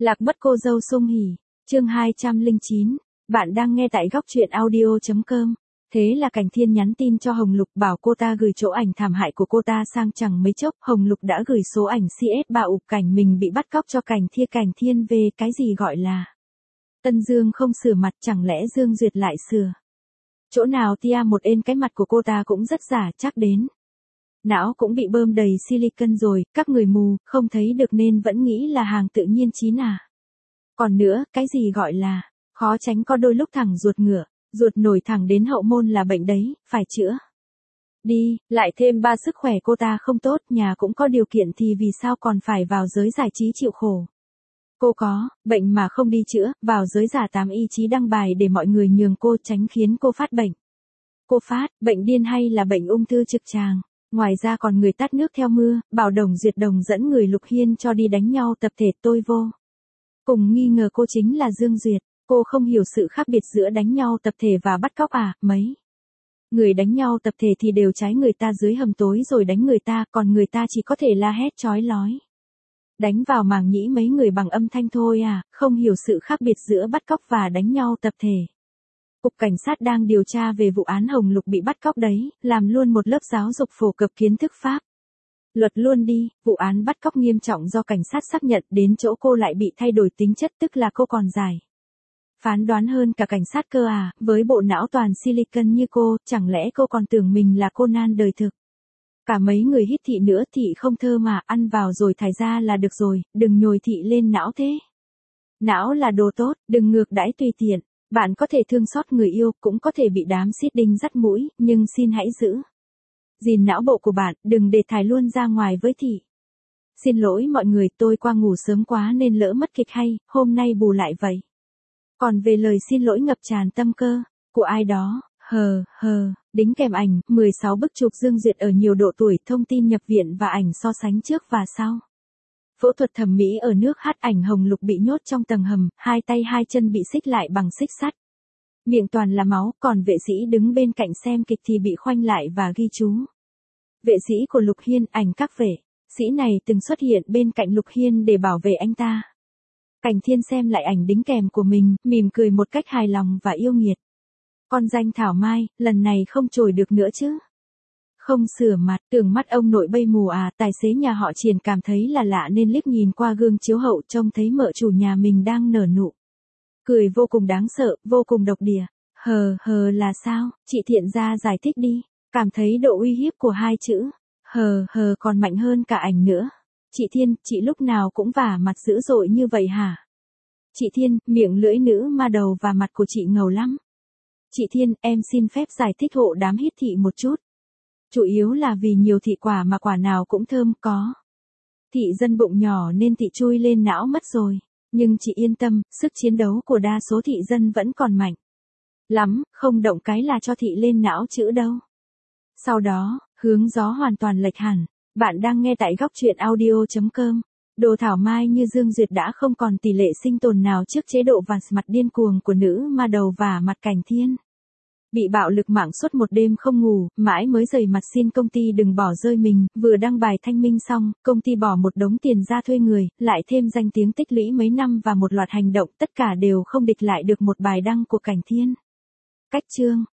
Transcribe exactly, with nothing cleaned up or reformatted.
Lạc mất cô dâu Sung Hỉ, chương hai trăm lẻ chín, bạn đang nghe tại góc truyện audio chấm com. Thế là Cảnh Thiên nhắn tin cho Hồng Lục bảo cô ta gửi chỗ ảnh thảm hại của cô ta sang, chẳng mấy chốc Hồng Lục đã gửi số ảnh xê ét ba ụp cảnh mình bị bắt cóc cho Cảnh Thiên. Cảnh Thiên về cái gì gọi là Tân Dương không sửa mặt, chẳng lẽ Dương Duyệt lại sửa? Chỗ nào tia một ên, cái mặt của cô ta cũng rất giả chắc đến. Não cũng bị bơm đầy silicon rồi, các người mù, không thấy được nên vẫn nghĩ là hàng tự nhiên chín à. Còn nữa, cái gì gọi là khó tránh có đôi lúc thẳng ruột ngựa, ruột nổi thẳng đến hậu môn là bệnh đấy, phải chữa. Đi, lại thêm ba sức khỏe cô ta không tốt, nhà cũng có điều kiện thì vì sao còn phải vào giới giải trí chịu khổ. Cô có bệnh mà không đi chữa, vào giới giả tám ý chí đăng bài để mọi người nhường cô, tránh khiến cô phát bệnh. Cô phát bệnh điên hay là bệnh ung thư trực tràng? Ngoài ra còn người tát nước theo mưa, bảo Đồng Duyệt Đồng dẫn người Lục Hiên cho đi đánh nhau tập thể, tôi vô cùng nghi ngờ cô chính là Dương Duyệt. Cô không hiểu sự khác biệt giữa đánh nhau tập thể và bắt cóc à? Mấy người đánh nhau tập thể thì đều trái người ta dưới hầm tối rồi đánh người ta, còn người ta chỉ có thể la hét chói lói, đánh vào màng nhĩ mấy người bằng âm thanh thôi à, không hiểu sự khác biệt giữa bắt cóc và đánh nhau tập thể. Cục Cảnh sát đang điều tra về vụ án Hồng Lục bị bắt cóc đấy, làm luôn một lớp giáo dục phổ cập kiến thức pháp luật luôn đi. Vụ án bắt cóc nghiêm trọng do cảnh sát xác nhận, đến chỗ cô lại bị thay đổi tính chất, tức là cô còn giải phán đoán hơn cả cảnh sát cơ à, với bộ não toàn silicon như cô, chẳng lẽ cô còn tưởng mình là Conan đời thực? Cả mấy người hít thị nữa, thị không thơ mà, ăn vào rồi thải ra là được rồi, đừng nhồi thị lên não thế. Não là đồ tốt, đừng ngược đãi tùy tiện. Bạn có thể thương xót người yêu, cũng có thể bị đám xít đinh dắt mũi, nhưng xin hãy giữ gìn não bộ của bạn, đừng để thải luôn ra ngoài với thị. Xin lỗi mọi người, tôi qua ngủ sớm quá nên lỡ mất kịch hay, hôm nay bù lại vậy. Còn về lời xin lỗi ngập tràn tâm cơ của ai đó, hờ hờ, đính kèm ảnh, mười sáu bức chụp Dương Duyệt ở nhiều độ tuổi, thông tin nhập viện và ảnh so sánh trước và sau. Phẫu thuật thẩm mỹ ở nước hát, ảnh Hồng Lục bị nhốt trong tầng hầm, hai tay hai chân bị xích lại bằng xích sắt. Miệng toàn là máu, còn vệ sĩ đứng bên cạnh xem kịch thì bị khoanh lại và ghi chú. Vệ sĩ của Lục Hiên, ảnh các vệ sĩ này từng xuất hiện bên cạnh Lục Hiên để bảo vệ anh ta. Cảnh Thiên xem lại ảnh đính kèm của mình, mỉm cười một cách hài lòng và yêu nghiệt. Con danh Thảo Mai, lần này không trồi được nữa chứ? Không sửa mặt, tưởng mắt ông nội bay mù à? Tài xế nhà họ Triền cảm thấy là lạ nên liếc nhìn qua gương chiếu hậu, trông thấy mợ chủ nhà mình đang nở nụ cười vô cùng đáng sợ, vô cùng độc địa. Hờ hờ là sao? Chị Thiện ra giải thích đi. Cảm thấy độ uy hiếp của hai chữ hờ hờ còn mạnh hơn cả ảnh nữa. Chị Thiên, chị lúc nào cũng vả mặt dữ dội như vậy hả? Chị Thiên, miệng lưỡi nữ ma đầu và mặt của chị ngầu lắm. Chị Thiên, em xin phép giải thích hộ đám hít thị một chút. Chủ yếu là vì nhiều thị quả mà quả nào cũng thơm, có thị dân bụng nhỏ nên thị chui lên não mất rồi. Nhưng chị yên tâm, sức chiến đấu của đa số thị dân vẫn còn mạnh lắm, không động cái là cho thị lên não chữ đâu. Sau đó, hướng gió hoàn toàn lệch hẳn. Bạn đang nghe tại góc truyện audio chấm com. Đồ Thảo Mai như Dương Duyệt đã không còn tỷ lệ sinh tồn nào trước chế độ và mặt điên cuồng của nữ ma đầu và mặt Cảnh Thiên. Bị bạo lực mạng suốt một đêm không ngủ, mãi mới rời mặt xin công ty đừng bỏ rơi mình, vừa đăng bài thanh minh xong, công ty bỏ một đống tiền ra thuê người, lại thêm danh tiếng tích lũy mấy năm và một loạt hành động, tất cả đều không địch lại được một bài đăng của Cảnh Thiên. Cách chương